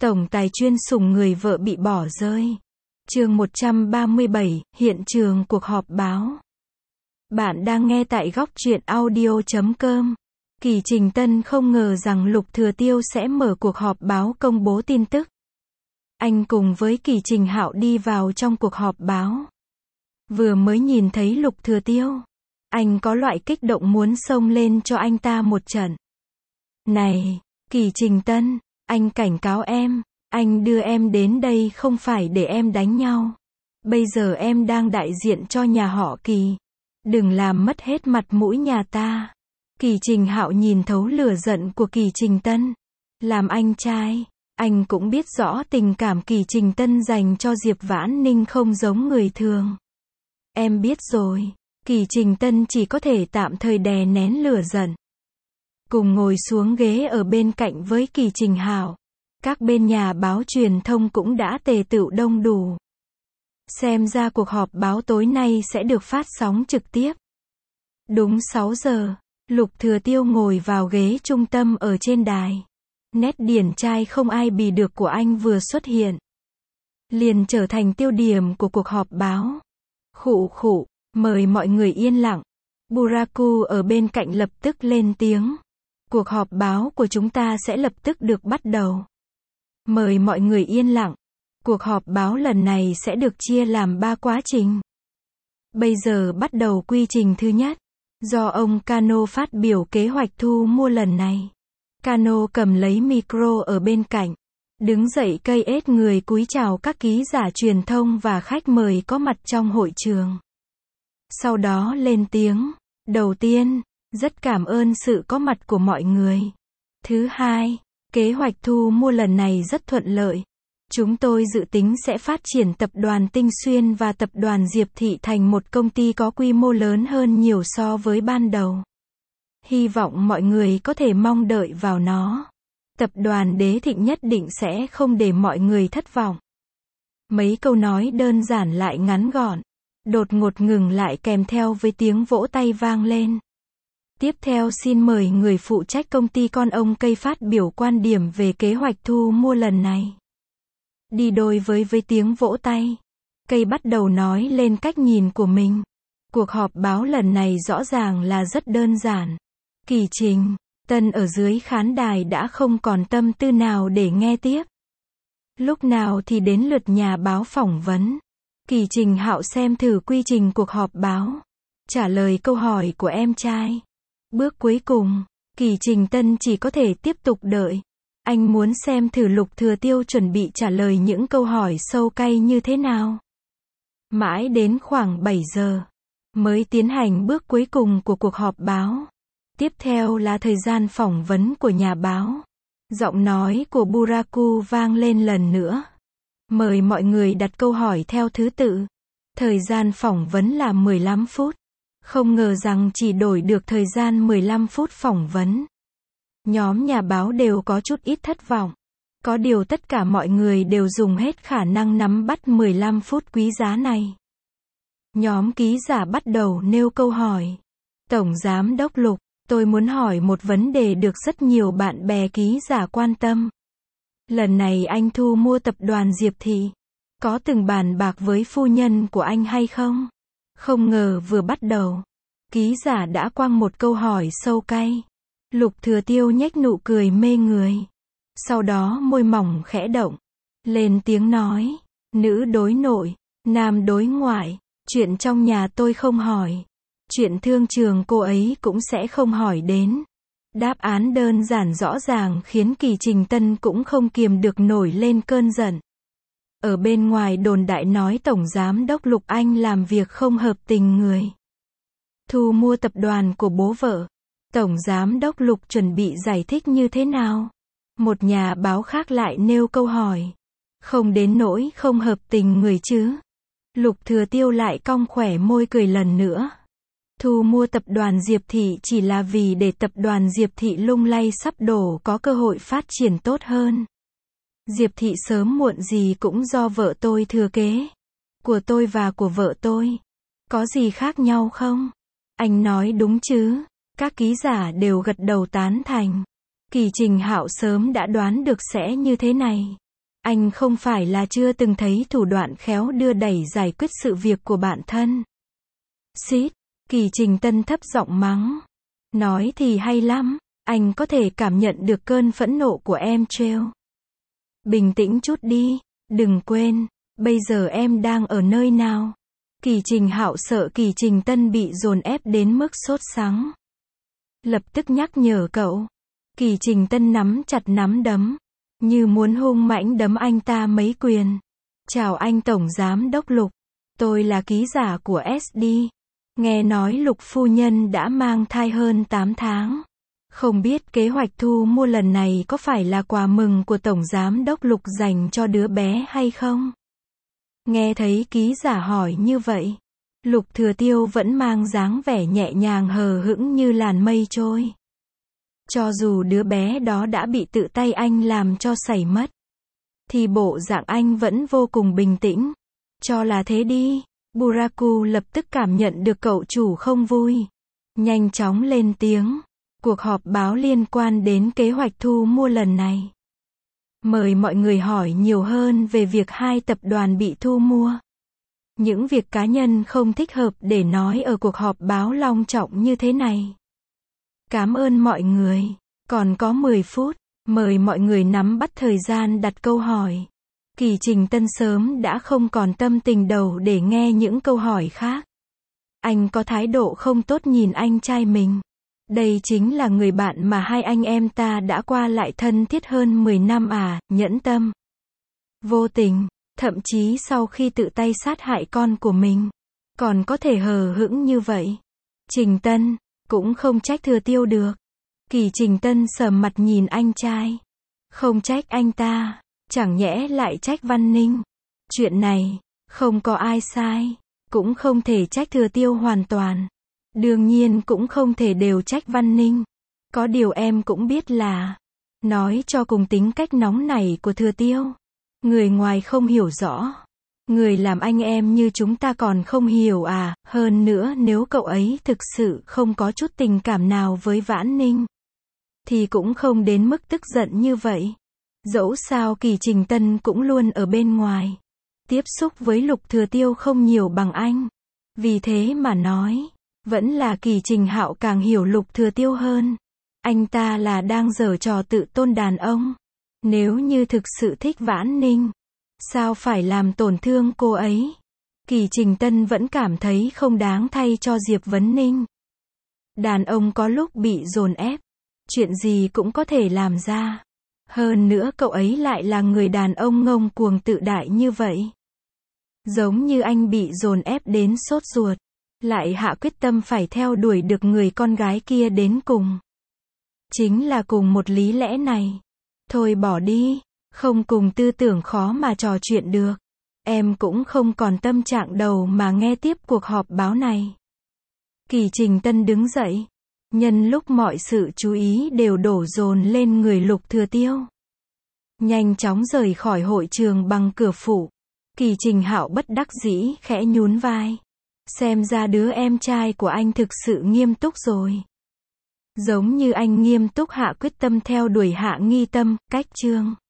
Tổng tài chuyên sủng người vợ bị bỏ rơi. Chương 137, hiện trường cuộc họp báo. Bạn đang nghe tại góc truyện audio.com. Kỳ Trình Tân không ngờ rằng Lục Thừa Tiêu sẽ mở cuộc họp báo công bố tin tức. Anh cùng với Kỳ Trình Hạo đi vào trong cuộc họp báo. Vừa mới nhìn thấy Lục Thừa Tiêu, anh có loại kích động muốn xông lên cho anh ta một trận. Này, Kỳ Trình Tân, anh cảnh cáo em, anh đưa em đến đây không phải để em đánh nhau. Bây giờ em đang đại diện cho nhà họ Kỳ. Đừng làm mất hết mặt mũi nhà ta. Kỳ Trình Hạo nhìn thấu lửa giận của Kỳ Trình Tân. Làm anh trai, anh cũng biết rõ tình cảm Kỳ Trình Tân dành cho Diệp Vãn Ninh không giống người thường. Em biết rồi. Kỳ Trình Tân chỉ có thể tạm thời đè nén lửa giận. Cùng ngồi xuống ghế ở bên cạnh với Kỳ Trình Hạo. Các bên nhà báo truyền thông cũng đã tề tựu đông đủ. Xem ra cuộc họp báo tối nay sẽ được phát sóng trực tiếp. Đúng 6 giờ, Lục Thừa Tiêu ngồi vào ghế trung tâm ở trên đài. Nét điển trai không ai bì được của anh vừa xuất hiện, liền trở thành tiêu điểm của cuộc họp báo. Khụ khụ, mời mọi người yên lặng. Buraku ở bên cạnh lập tức lên tiếng. Cuộc họp báo của chúng ta sẽ lập tức được bắt đầu. Mời mọi người yên lặng. Cuộc họp báo lần này sẽ được chia làm 3 quá trình. Bây giờ bắt đầu quy trình thứ nhất. Do ông Cano phát biểu kế hoạch thu mua lần này. Cano cầm lấy micro ở bên cạnh. Đứng dậy cây ết người cúi chào các ký giả truyền thông và khách mời có mặt trong hội trường. Sau đó lên tiếng. Đầu tiên, rất cảm ơn sự có mặt của mọi người. Thứ hai, kế hoạch thu mua lần này rất thuận lợi. Chúng tôi dự tính sẽ phát triển tập đoàn Tinh Xuyên và tập đoàn Diệp Thị thành một công ty có quy mô lớn hơn nhiều so với ban đầu. Hy vọng mọi người có thể mong đợi vào nó. Tập đoàn Đế Thịnh nhất định sẽ không để mọi người thất vọng. Mấy câu nói đơn giản lại ngắn gọn. Đột ngột ngừng lại kèm theo với tiếng vỗ tay vang lên. Tiếp theo xin mời người phụ trách công ty con ông Cây phát biểu quan điểm về kế hoạch thu mua lần này. Đi đôi với tiếng vỗ tay, Cây bắt đầu nói lên cách nhìn của mình. Cuộc họp báo lần này rõ ràng là rất đơn giản. Kỳ Trình Tân ở dưới khán đài đã không còn tâm tư nào để nghe tiếp. Lúc nào thì đến lượt nhà báo phỏng vấn. Kỳ Trình Hạo xem thử quy trình cuộc họp báo. Trả lời câu hỏi của em trai. Bước cuối cùng, Kỳ Trình Tân chỉ có thể tiếp tục đợi. Anh muốn xem thử Lục Thừa Tiêu chuẩn bị trả lời những câu hỏi sâu cay như thế nào. Mãi đến khoảng 7 giờ, mới tiến hành bước cuối cùng của cuộc họp báo. Tiếp theo là thời gian phỏng vấn của nhà báo. Giọng nói của Buraku vang lên lần nữa. Mời mọi người đặt câu hỏi theo thứ tự. Thời gian phỏng vấn là 15 phút. Không ngờ rằng chỉ đổi được thời gian 15 phút phỏng vấn. Nhóm nhà báo đều có chút ít thất vọng. Có điều tất cả mọi người đều dùng hết khả năng nắm bắt 15 phút quý giá này. Nhóm ký giả bắt đầu nêu câu hỏi. Tổng Giám đốc Lục, tôi muốn hỏi một vấn đề được rất nhiều bạn bè ký giả quan tâm. Lần này anh thu mua tập đoàn Diệp Thị. Có từng bàn bạc với phu nhân của anh hay không? Không ngờ vừa bắt đầu, ký giả đã quăng một câu hỏi sâu cay. Lục Thừa Tiêu nhếch nụ cười mê người. Sau đó môi mỏng khẽ động. Lên tiếng nói. Nữ đối nội, nam đối ngoại. Chuyện trong nhà tôi không hỏi. Chuyện thương trường cô ấy cũng sẽ không hỏi đến. Đáp án đơn giản rõ ràng khiến Kỳ Trình Tân cũng không kiềm được nổi lên cơn giận. Ở bên ngoài đồn đại nói Tổng Giám đốc Lục anh làm việc không hợp tình người. Thu mua tập đoàn của bố vợ. Tổng Giám đốc Lục chuẩn bị giải thích như thế nào? Một nhà báo khác lại nêu câu hỏi. Không đến nỗi không hợp tình người chứ. Lục Thừa Tiêu lại cong khỏe môi cười lần nữa. Thu mua tập đoàn Diệp Thị chỉ là vì để tập đoàn Diệp Thị lung lay sắp đổ có cơ hội phát triển tốt hơn. Diệp Thị sớm muộn gì cũng do vợ tôi thừa kế. Của tôi và của vợ tôi. Có gì khác nhau không? Anh nói đúng chứ? Các ký giả đều gật đầu tán thành. Kỳ Trình Hạo sớm đã đoán được sẽ như thế này. Anh không phải là chưa từng thấy thủ đoạn khéo đưa đẩy giải quyết sự việc của bạn thân. Xít, Kỳ Trình Tân thấp giọng mắng. Nói thì hay lắm, anh có thể cảm nhận được cơn phẫn nộ của em trêu. Bình tĩnh chút đi, đừng quên, bây giờ em đang ở nơi nào. Kỳ Trình Hạo sợ Kỳ Trình Tân bị dồn ép đến mức sốt sắng. Lập tức nhắc nhở cậu. Kỳ Trình Tân nắm chặt nắm đấm, như muốn hung mãnh đấm anh ta mấy quyền. Chào anh Tổng Giám Đốc Lục, tôi là ký giả của SD. Nghe nói Lục phu nhân đã mang thai hơn 8 tháng. Không biết kế hoạch thu mua lần này có phải là quà mừng của Tổng Giám Đốc Lục dành cho đứa bé hay không? Nghe thấy ký giả hỏi như vậy, Lục Thừa Tiêu vẫn mang dáng vẻ nhẹ nhàng hờ hững như làn mây trôi. Cho dù đứa bé đó đã bị tự tay anh làm cho sẩy mất, thì bộ dạng anh vẫn vô cùng bình tĩnh. Cho là thế đi. Buraku lập tức cảm nhận được cậu chủ không vui. Nhanh chóng lên tiếng. Cuộc họp báo liên quan đến kế hoạch thu mua lần này. Mời mọi người hỏi nhiều hơn về việc hai tập đoàn bị thu mua. Những việc cá nhân không thích hợp để nói ở cuộc họp báo long trọng như thế này. Cảm ơn mọi người. Còn có 10 phút. Mời mọi người nắm bắt thời gian đặt câu hỏi. Kỳ Trình Tân sớm đã không còn tâm tình đầu để nghe những câu hỏi khác. Anh có thái độ không tốt nhìn anh trai mình. Đây chính là người bạn mà hai anh em ta đã qua lại thân thiết hơn 10 năm à, nhẫn tâm. Vô tình, thậm chí sau khi tự tay sát hại con của mình, còn có thể hờ hững như vậy. Trình Tân, cũng không trách Thừa Tiêu được. Kỳ Trình Tân sầm mặt nhìn anh trai. Không trách anh ta, chẳng nhẽ lại trách Văn Ninh. Chuyện này, không có ai sai, cũng không thể trách Thừa Tiêu hoàn toàn. Đương nhiên cũng không thể đều trách Văn Ninh. Có điều em cũng biết là, nói cho cùng tính cách nóng nảy của Thừa Tiêu. Người ngoài không hiểu rõ. Người làm anh em như chúng ta còn không hiểu à, hơn nữa nếu cậu ấy thực sự không có chút tình cảm nào với Vãn Ninh, thì cũng không đến mức tức giận như vậy. Dẫu sao Kỳ Trình Tân cũng luôn ở bên ngoài. Tiếp xúc với Lục Thừa Tiêu không nhiều bằng anh. Vì thế mà nói, vẫn là Kỳ Trình Hạo càng hiểu Lục Thừa Tiêu hơn. Anh ta là đang giở trò tự tôn đàn ông. Nếu như thực sự thích Vãn Ninh, sao phải làm tổn thương cô ấy? Kỳ Trình Tân vẫn cảm thấy không đáng thay cho Diệp Vấn Ninh. Đàn ông có lúc bị dồn ép, chuyện gì cũng có thể làm ra. Hơn nữa cậu ấy lại là người đàn ông ngông cuồng tự đại như vậy. Giống như anh bị dồn ép đến sốt ruột, lại hạ quyết tâm phải theo đuổi được người con gái kia đến cùng. Chính là cùng một lý lẽ này. Thôi bỏ đi, không cùng tư tưởng khó mà trò chuyện được. Em cũng không còn tâm trạng đầu mà nghe tiếp cuộc họp báo này. Kỳ Trình Tân đứng dậy. Nhân lúc mọi sự chú ý đều đổ dồn lên người Lục Thừa Tiêu, nhanh chóng rời khỏi hội trường bằng cửa phụ. Kỳ Trình Hạo bất đắc dĩ khẽ nhún vai. Xem ra đứa em trai của anh thực sự nghiêm túc rồi. Giống như anh nghiêm túc hạ quyết tâm theo đuổi Hạ Nghi Tâm, Cách Chương.